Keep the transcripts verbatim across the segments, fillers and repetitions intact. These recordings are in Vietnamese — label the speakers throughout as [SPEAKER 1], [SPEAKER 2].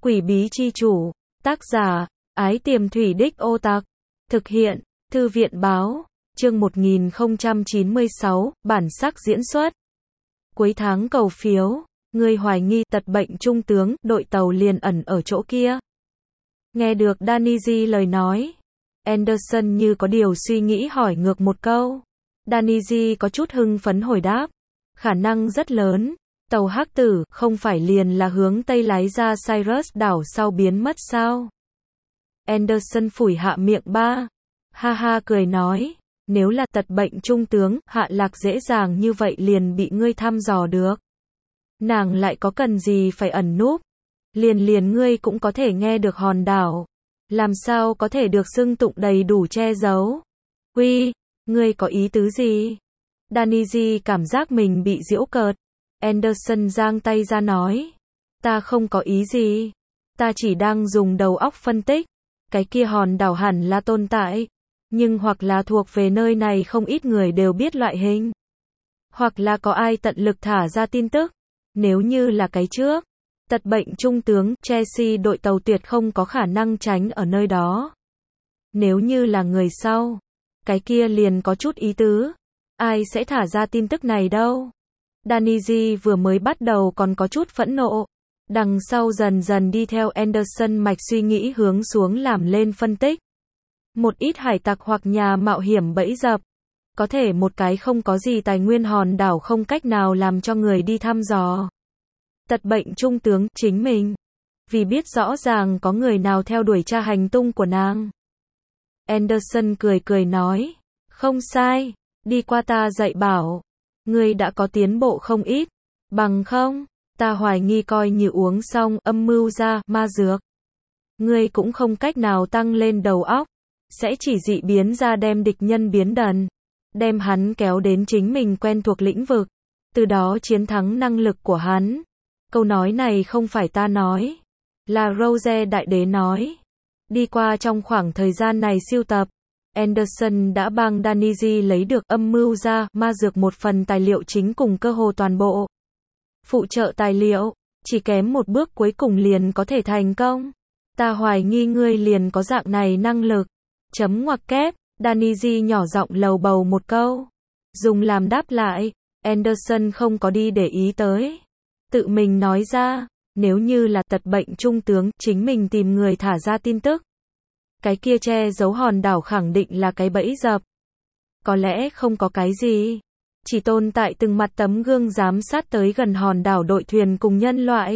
[SPEAKER 1] Quỷ bí chi chủ. Tác giả, Ái Tiềm Thủy Đích Ô Tặc. Thực hiện, Thư viện báo. Chương một nghìn không trăm chín mươi sáu, bản sắc diễn xuất. Cuối tháng cầu phiếu, người hoài nghi tật bệnh trung tướng, đội tàu liền ẩn ở chỗ kia. Nghe được Danny lời nói, Anderson như có điều suy nghĩ hỏi ngược một câu. Danny có chút hưng phấn hồi đáp. Khả năng rất lớn, tàu hắc tử không phải liền là hướng Tây lái ra Cyrus đảo sau biến mất sao? Anderson phủi hạ miệng ba. Ha ha cười nói, nếu là tật bệnh trung tướng, hạ lạc dễ dàng như vậy liền bị ngươi thăm dò được. Nàng lại có cần gì phải ẩn núp? Liền liền ngươi cũng có thể nghe được hòn đảo. Làm sao có thể được xưng tụng đầy đủ che giấu? Uy, ngươi có ý tứ gì? Danny cảm giác mình bị giễu cợt. Anderson giang tay ra nói. Ta không có ý gì. Ta chỉ đang dùng đầu óc phân tích. Cái kia hòn đảo hẳn là tồn tại. Nhưng hoặc là thuộc về nơi này không ít người đều biết loại hình. Hoặc là có ai tận lực thả ra tin tức. Nếu như là cái trước, tật bệnh trung tướng, Chelsea đội tàu tuyệt không có khả năng tránh ở nơi đó. Nếu như là người sau, cái kia liền có chút ý tứ. Ai sẽ thả ra tin tức này đâu? Danny vừa mới bắt đầu còn có chút phẫn nộ. Đằng sau dần dần đi theo Anderson mạch suy nghĩ hướng xuống làm lên phân tích. Một ít hải tặc hoặc nhà mạo hiểm bẫy dập. Có thể một cái không có gì tài nguyên hòn đảo không cách nào làm cho người đi thăm dò. Tật bệnh trung tướng, chính mình. Vì biết rõ ràng có người nào theo đuổi tra hành tung của nàng. Anderson cười cười nói. Không sai, đi qua ta dạy bảo. Ngươi đã có tiến bộ không ít. Bằng không, ta hoài nghi coi như uống xong âm mưu ra ma dược. Ngươi cũng không cách nào tăng lên đầu óc. Sẽ chỉ dị biến ra đem địch nhân biến đần. Đem hắn kéo đến chính mình quen thuộc lĩnh vực. Từ đó chiến thắng năng lực của hắn. Câu nói này không phải ta nói. Là Rose Đại Đế nói. Đi qua trong khoảng thời gian này siêu tập. Anderson đã bằng Danny lấy được âm mưu ra ma dược một phần tài liệu chính cùng cơ hồ toàn bộ. Phụ trợ tài liệu. Chỉ kém một bước cuối cùng liền có thể thành công. Ta hoài nghi ngươi liền có dạng này năng lực. Chấm ngoặc kép. Danny nhỏ giọng lầu bầu một câu. Dùng làm đáp lại. Anderson không có đi để ý tới. Tự mình nói ra. Nếu như là tật bệnh trung tướng, chính mình tìm người thả ra tin tức. Cái kia che giấu hòn đảo khẳng định là cái bẫy dập. Có lẽ không có cái gì. Chỉ tồn tại từng mặt tấm gương giám sát tới gần hòn đảo đội thuyền cùng nhân loại.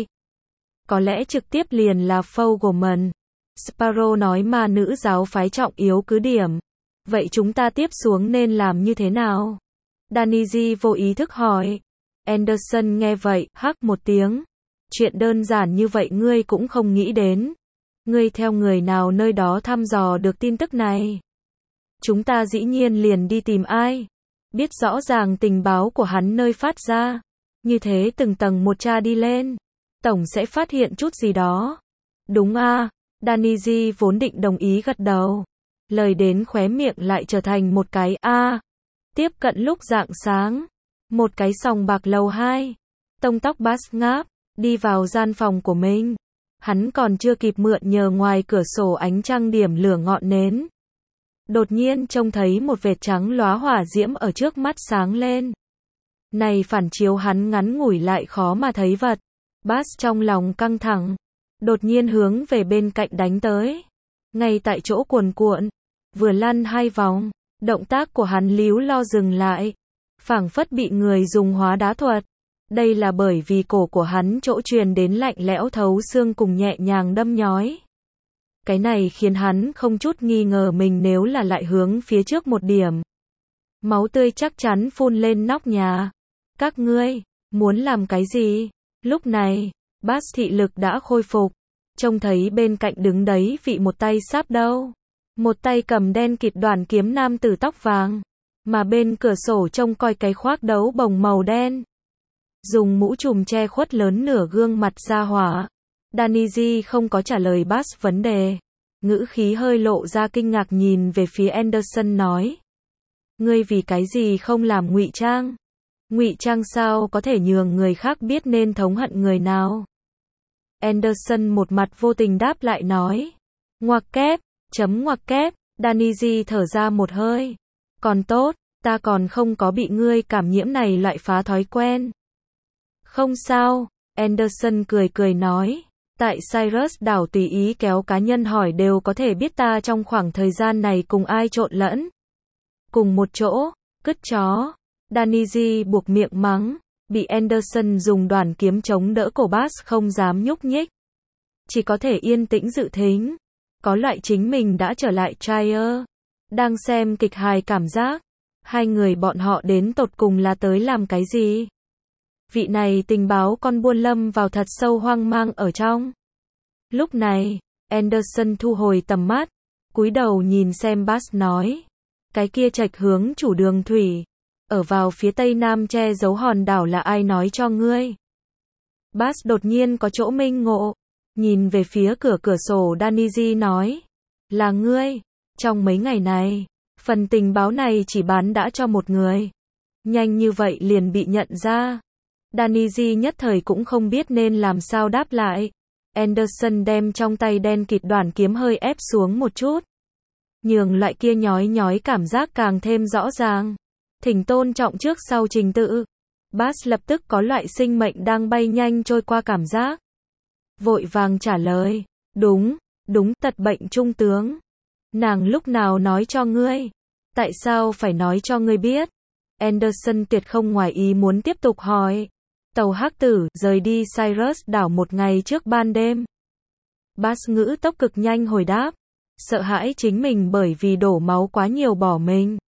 [SPEAKER 1] Có lẽ trực tiếp liền là Fogelman. Sparrow nói ma nữ giáo phái trọng yếu cứ điểm. Vậy chúng ta tiếp xuống nên làm như thế nào? Danny vô ý thức hỏi. Anderson nghe vậy, hắc một tiếng. Chuyện đơn giản như vậy ngươi cũng không nghĩ đến. Ngươi theo người nào nơi đó thăm dò được tin tức này? Chúng ta dĩ nhiên liền đi tìm ai? Biết rõ ràng tình báo của hắn nơi phát ra. Như thế từng tầng một tra đi lên. Tổng sẽ phát hiện chút gì đó. Đúng a à, Danny vốn định đồng ý gật đầu. Lời đến khóe miệng lại trở thành một cái a à. Tiếp cận lúc rạng sáng. Một cái sòng bạc lầu hai. Tông tóc Bass ngáp. Đi vào gian phòng của mình. Hắn còn chưa kịp mượn nhờ ngoài cửa sổ ánh trăng điểm lửa ngọn nến. Đột nhiên trông thấy một vệt trắng lóa hỏa diễm ở trước mắt sáng lên. Này phản chiếu hắn ngắn ngủi lại khó mà thấy vật. Bass trong lòng căng thẳng. Đột nhiên hướng về bên cạnh đánh tới. Ngay tại chỗ cuồn cuộn. Vừa lăn hai vòng. Động tác của hắn líu lo dừng lại. Phảng phất bị người dùng hóa đá thuật. Đây là bởi vì cổ của hắn chỗ truyền đến lạnh lẽo thấu xương cùng nhẹ nhàng đâm nhói. Cái này khiến hắn không chút nghi ngờ mình nếu là lại hướng phía trước một điểm. Máu tươi chắc chắn phun lên nóc nhà. Các ngươi, muốn làm cái gì? Lúc này, Bass thị lực đã khôi phục. Trông thấy bên cạnh đứng đấy vị một tay sáp đâu. Một tay cầm đen kịt đoàn kiếm nam tử tóc vàng. Mà bên cửa sổ trông coi cái khoác đấu bồng màu đen. Dùng mũ trùm che khuất lớn nửa gương mặt ra hỏa. Danny không có trả lời Bass vấn đề. Ngữ khí hơi lộ ra kinh ngạc nhìn về phía Anderson nói. Ngươi vì cái gì không làm ngụy trang? Ngụy trang sao có thể nhường người khác biết nên thống hận người nào? Anderson một mặt vô tình đáp lại nói. Ngoặc kép, chấm ngoặc kép, Danny thở ra một hơi. Còn tốt, ta còn không có bị ngươi cảm nhiễm này loại phá thói quen. Không sao, Anderson cười cười nói. Tại Cyrus đảo tùy ý kéo cá nhân hỏi đều có thể biết ta trong khoảng thời gian này cùng ai trộn lẫn. Cùng một chỗ, cứt chó. Danny buộc miệng mắng, bị Anderson dùng đoàn kiếm chống đỡ cổ Bass không dám nhúc nhích. Chỉ có thể yên tĩnh dự thính. Có loại chính mình đã trở lại Trier. Đang xem kịch hài cảm giác. Hai người bọn họ đến tột cùng là tới làm cái gì? Vị này tình báo con buôn lâm vào thật sâu hoang mang ở trong. Lúc này, Anderson thu hồi tầm mắt, cúi đầu nhìn xem Bass nói. Cái kia trạch hướng chủ đường thủy, ở vào phía tây nam che giấu hòn đảo là ai nói cho ngươi? Bass đột nhiên có chỗ minh ngộ, nhìn về phía cửa cửa sổ Danny nói. Là ngươi, trong mấy ngày này, phần tình báo này chỉ bán đã cho một người. Nhanh như vậy liền bị nhận ra. Danny nhất thời cũng không biết nên làm sao đáp lại. Anderson đem trong tay đen kịt đoàn kiếm hơi ép xuống một chút. Nhường loại kia nhói nhói cảm giác càng thêm rõ ràng. Thỉnh tôn trọng trước sau trình tự. Bass lập tức có loại sinh mệnh đang bay nhanh trôi qua cảm giác. Vội vàng trả lời. Đúng, đúng, tật bệnh trung tướng. Nàng lúc nào nói cho ngươi? Tại sao phải nói cho ngươi biết? Anderson tuyệt không ngoài ý muốn tiếp tục hỏi. Tàu hắc tử rời đi Cyrus đảo một ngày trước ban đêm. Bass ngữ tốc cực nhanh hồi đáp. Sợ hãi chính mình bởi vì đổ máu quá nhiều bỏ mình.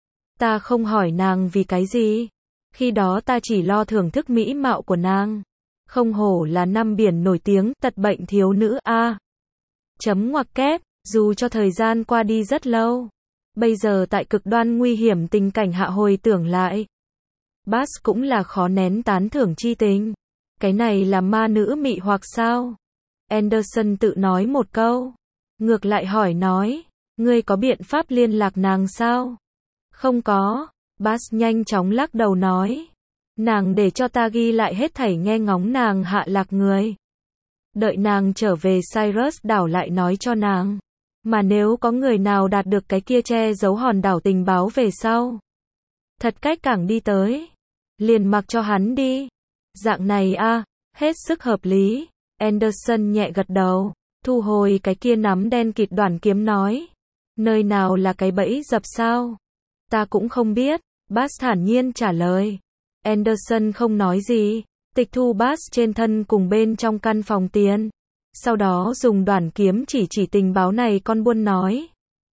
[SPEAKER 1] Ta không hỏi nàng vì cái gì. Khi đó ta chỉ lo thưởng thức mỹ mạo của nàng. Không hổ là năm biển nổi tiếng tật bệnh thiếu nữ a. Chấm ngoặc kép, dù cho thời gian qua đi rất lâu. Bây giờ tại cực đoan nguy hiểm tình cảnh hạ hồi tưởng lại. Bass cũng là khó nén tán thưởng chi tình. Cái này là ma nữ mị hoặc sao? Anderson tự nói một câu. Ngược lại hỏi nói. Ngươi có biện pháp liên lạc nàng sao? Không có. Bass nhanh chóng lắc đầu nói. Nàng để cho ta ghi lại hết thảy nghe ngóng nàng hạ lạc người. Đợi nàng trở về Cyrus đảo lại nói cho nàng. Mà nếu có người nào đạt được cái kia che giấu hòn đảo tình báo về sau. Thật cách cảng đi tới. Liền mặc cho hắn đi. Dạng này a, hết sức hợp lý. Anderson nhẹ gật đầu. Thu hồi cái kia nắm đen kịt đoàn kiếm nói. Nơi nào là cái bẫy dập sao? Ta cũng không biết. Bass thản nhiên trả lời. Anderson không nói gì. Tịch thu Bass trên thân cùng bên trong căn phòng tiền. Sau đó dùng đoàn kiếm chỉ chỉ tình báo này con buôn nói.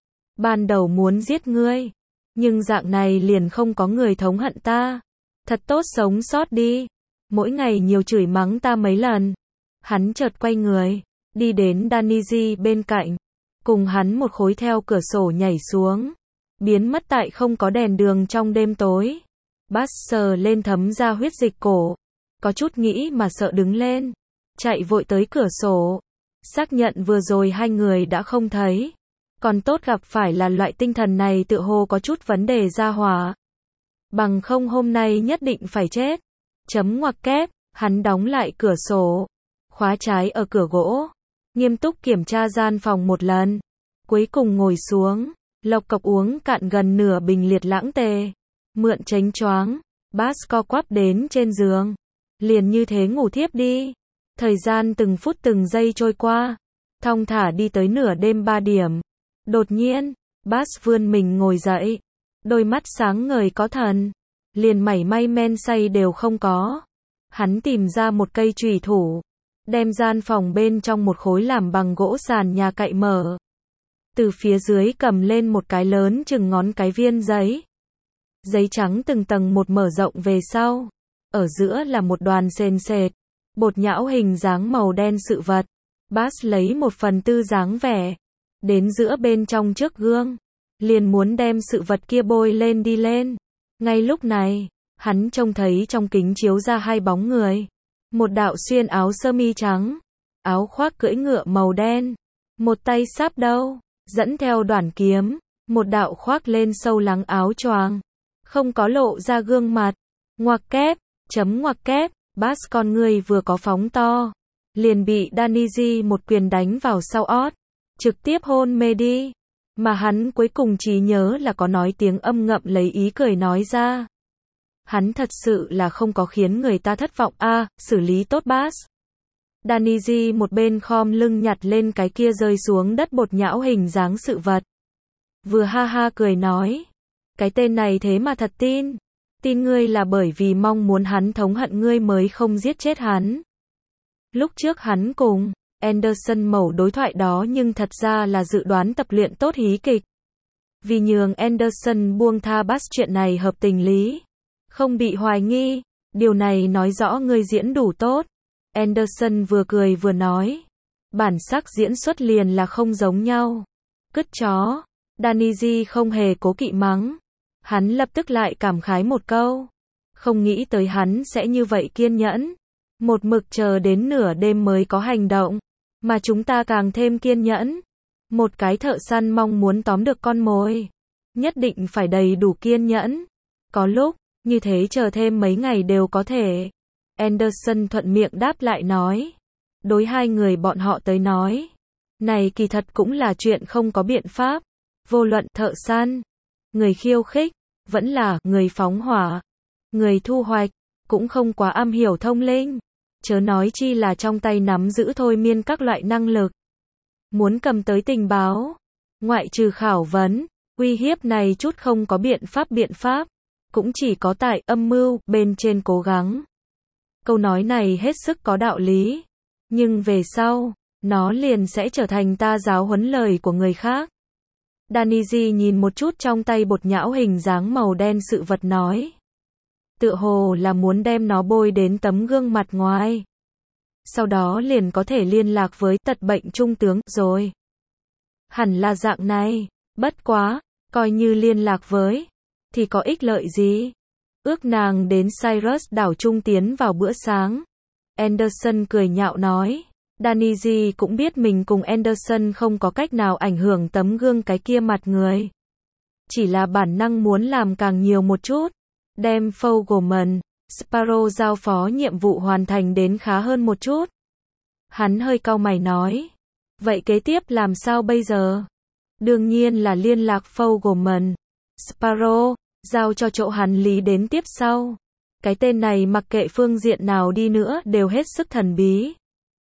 [SPEAKER 1] Ban đầu muốn giết ngươi. Nhưng dạng này liền không có người thống hận ta. Thật tốt sống sót đi. Mỗi ngày nhiều chửi mắng ta mấy lần. Hắn chợt quay người. Đi đến Danny bên cạnh. Cùng hắn một khối theo cửa sổ nhảy xuống. Biến mất tại không có đèn đường trong đêm tối. Bass sờ lên thấm ra huyết dịch cổ. Có chút nghĩ mà sợ đứng lên. Chạy vội tới cửa sổ. Xác nhận vừa rồi hai người đã không thấy. Còn tốt gặp phải là loại tinh thần này tựa hồ có chút vấn đề ra hỏa. Bằng không hôm nay nhất định phải chết. Chấm ngoặc kép, hắn đóng lại cửa sổ. Khóa trái ở cửa gỗ. Nghiêm túc kiểm tra gian phòng một lần. Cuối cùng ngồi xuống. Lộc cộc uống cạn gần nửa bình liệt lãng tê. Mượn chánh choáng. Bass co quắp đến trên giường. Liền như thế ngủ thiếp đi. Thời gian từng phút từng giây trôi qua. Thong thả đi tới nửa đêm ba điểm. Đột nhiên, Bass vươn mình ngồi dậy. Đôi mắt sáng ngời có thần. Liền mảy may men say đều không có. Hắn tìm ra một cây chùy thủ. Đem gian phòng bên trong một khối làm bằng gỗ sàn nhà cậy mở. Từ phía dưới cầm lên một cái lớn chừng ngón cái viên giấy. Giấy trắng từng tầng một mở rộng về sau. Ở giữa là một đoàn sền sệt. Bột nhão hình dáng màu đen sự vật. Bass lấy một phần tư dáng vẻ. Đến giữa bên trong trước gương. Liền muốn đem sự vật kia bôi lên đi lên. Ngay lúc này, hắn trông thấy trong kính chiếu ra hai bóng người. Một đạo xuyên áo sơ mi trắng. Áo khoác cưỡi ngựa màu đen. Một tay sáp đâu. Dẫn theo đoàn kiếm. Một đạo khoác lên sâu lắng áo choàng. Không có lộ ra gương mặt. Ngoặc kép. Chấm ngoặc kép. Bass con người vừa có phóng to. liền bị Danny một quyền đánh vào sau ót, trực tiếp hôn mê đi. Mà hắn cuối cùng trí nhớ là có nói tiếng âm ngậm lấy ý cười nói ra. Hắn thật sự là không có khiến người ta thất vọng a, à, xử lý tốt Bass. Danny một bên khom lưng nhặt lên cái kia rơi xuống đất bột nhão hình dáng sự vật. Vừa ha ha cười nói. Cái tên này thế mà thật tin. Tin ngươi là bởi vì mong muốn hắn thống hận ngươi mới không giết chết hắn. Lúc trước hắn cùng Anderson mẩu đối thoại đó nhưng thật ra là dự đoán tập luyện tốt hí kịch. Vì nhường Anderson buông tha Bass chuyện này hợp tình lý. Không bị hoài nghi. Điều này nói rõ ngươi diễn đủ tốt. Anderson vừa cười vừa nói. Bản sắc diễn xuất liền là không giống nhau. Cứt chó. Danny không hề cố kỵ mắng. Hắn lập tức lại cảm khái một câu. Không nghĩ tới hắn sẽ như vậy kiên nhẫn. Một mực chờ đến nửa đêm mới có hành động. Mà chúng ta càng thêm kiên nhẫn. Một cái thợ săn mong muốn tóm được con mồi. Nhất định phải đầy đủ kiên nhẫn. Có lúc, như thế chờ thêm mấy ngày đều có thể. Anderson thuận miệng đáp lại nói. Đối hai người bọn họ tới nói. Này kỳ thật cũng là chuyện không có biện pháp. Vô luận thợ săn, người khiêu khích, vẫn là người phóng hỏa, người thu hoạch, cũng không quá am hiểu thông linh. Chớ nói chi là trong tay nắm giữ thôi miên các loại năng lực. Muốn cầm tới tình báo, ngoại trừ khảo vấn, uy hiếp này chút không có biện pháp biện pháp, cũng chỉ có tại âm mưu bên trên cố gắng. Câu nói này hết sức có đạo lý, nhưng về sau, nó liền sẽ trở thành ta giáo huấn lời của người khác. Danny nhìn một chút trong tay bột nhão hình dáng màu đen sự vật nói. Tựa hồ là muốn đem nó bôi đến tấm gương mặt ngoài. Sau đó liền có thể liên lạc với tật bệnh trung tướng rồi. Hẳn là dạng này, bất quá, coi như liên lạc với, thì có ích lợi gì? Ước nàng đến Cyrus đảo trung tiến vào bữa sáng. Anderson cười nhạo nói. Danny cũng biết mình cùng Anderson không có cách nào ảnh hưởng tấm gương cái kia mặt người. Chỉ là bản năng muốn làm càng nhiều một chút. Đem Fogelman, Sparrow giao phó nhiệm vụ hoàn thành đến khá hơn một chút. Hắn hơi cau mày nói. Vậy kế tiếp làm sao bây giờ? Đương nhiên là liên lạc Fogelman, Sparrow, giao cho chỗ hắn lý đến tiếp sau. Cái tên này mặc kệ phương diện nào đi nữa đều hết sức thần bí.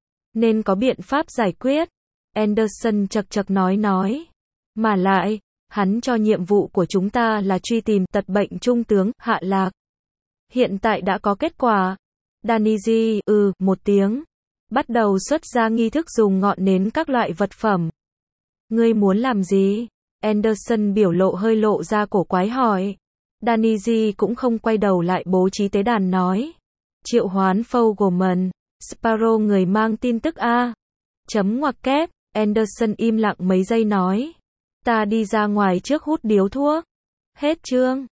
[SPEAKER 1] Nên có biện pháp giải quyết. Anderson chật chật nói nói. Mà lại, hắn cho nhiệm vụ của chúng ta là truy tìm tật bệnh trung tướng Hạ Lạc. Hiện tại đã có kết quả. Danny ừ một tiếng. Bắt đầu xuất ra nghi thức dùng ngọn nến các loại vật phẩm. Ngươi muốn làm gì? Anderson biểu lộ hơi lộ ra cổ quái hỏi. Danny cũng không quay đầu lại bố trí tế đàn nói. Triệu hoán Fogelman, Sparrow người mang tin tức A. Chấm ngoặc kép, Anderson im lặng mấy giây nói. Ta đi ra ngoài trước hút điếu thuốc. Hết chương.